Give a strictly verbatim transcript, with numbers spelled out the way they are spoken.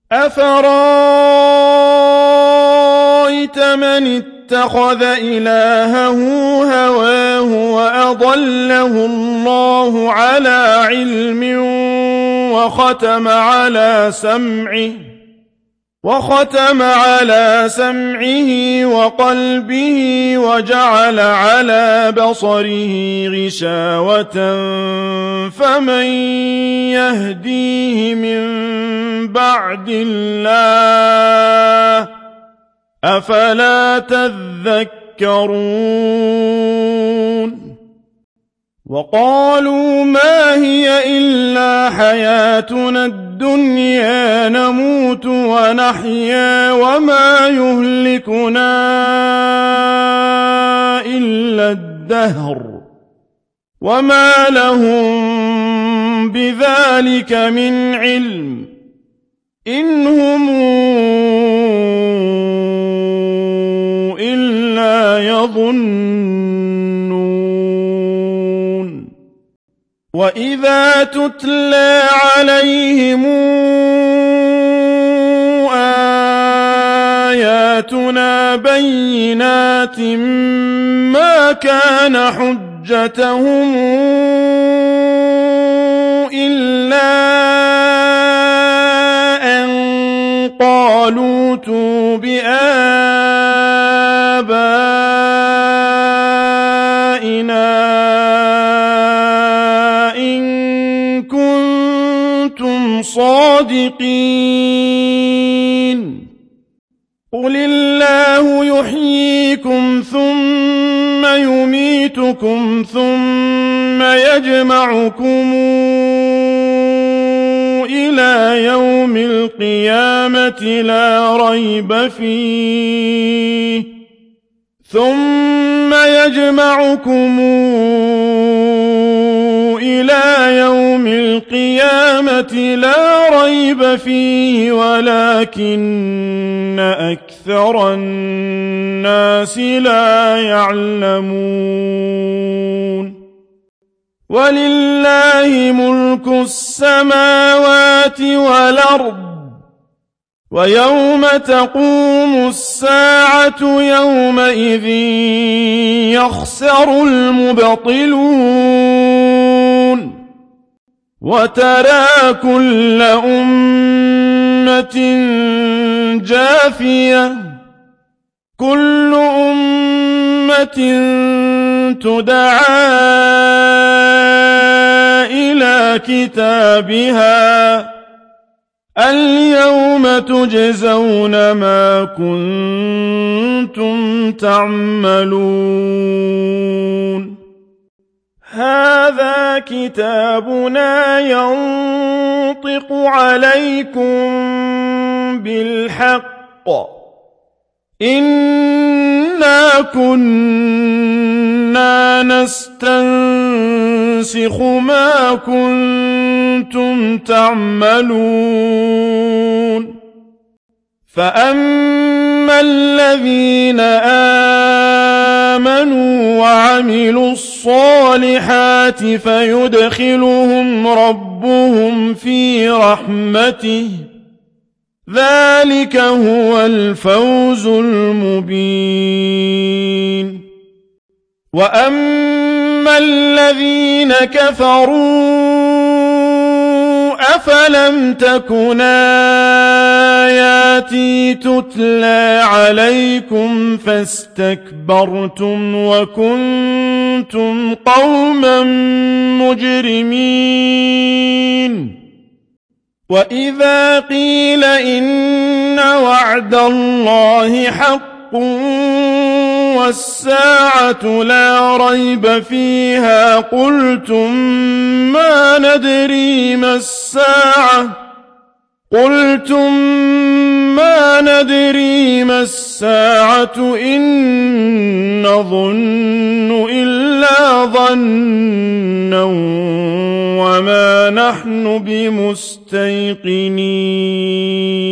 أفرأيت من اتخذ إلهه هواه وأضله الله على علم وختم على سمعه وختم على سمعه وقلبه وجعل على بصره غشاوة فمن يهديه من بعد الله أفلا تذكرون وقالوا ما هي إلا حياتنا الدنيا نموت ونحيا وما يهلكنا إلا الدهر وما لهم بذلك من علم إن هم إلا يظنون وإذا تتلى عليهم آياتنا بينات ما كان حجتهم إلا أن قالوا ائتوا بآبائنا إن كنتم صادقين قل الله يحييكم ثم يميتكم ثم يجمعكم إلى يوم القيامة لا ريب فيه ثم يجمعكم إلى يوم القيامة لا ريب فيه ولكن أكثر الناس لا يعلمون ولله ملك السماوات والأرض ويوم تقوم الساعة يومئذ يخسر المبطلون وترى كل أمة جاثية كل أمة تدعى إلى كتابها اليوم تجزون ما كنتم تعملون هذا كتابنا ينطق عليكم بالحق إنا كنا نستنسخ ما كنتم تعملون فأما الذين آمنوا وعملوا الصالحات فيدخلهم ربهم في رحمته ذلك هو الفوز المبين وأما الذين كفروا أفلم تكن آياتي تتلى عليكم فاستكبرتم وكنتم قوما مجرمين وإذا قيل إن وعد الله حق والساعة لا ريب فيها قلتم ما ندري ما الساعة قلتم ما ندري ما الساعة إن نظن إلا ظنا وما نحن بمستيقنين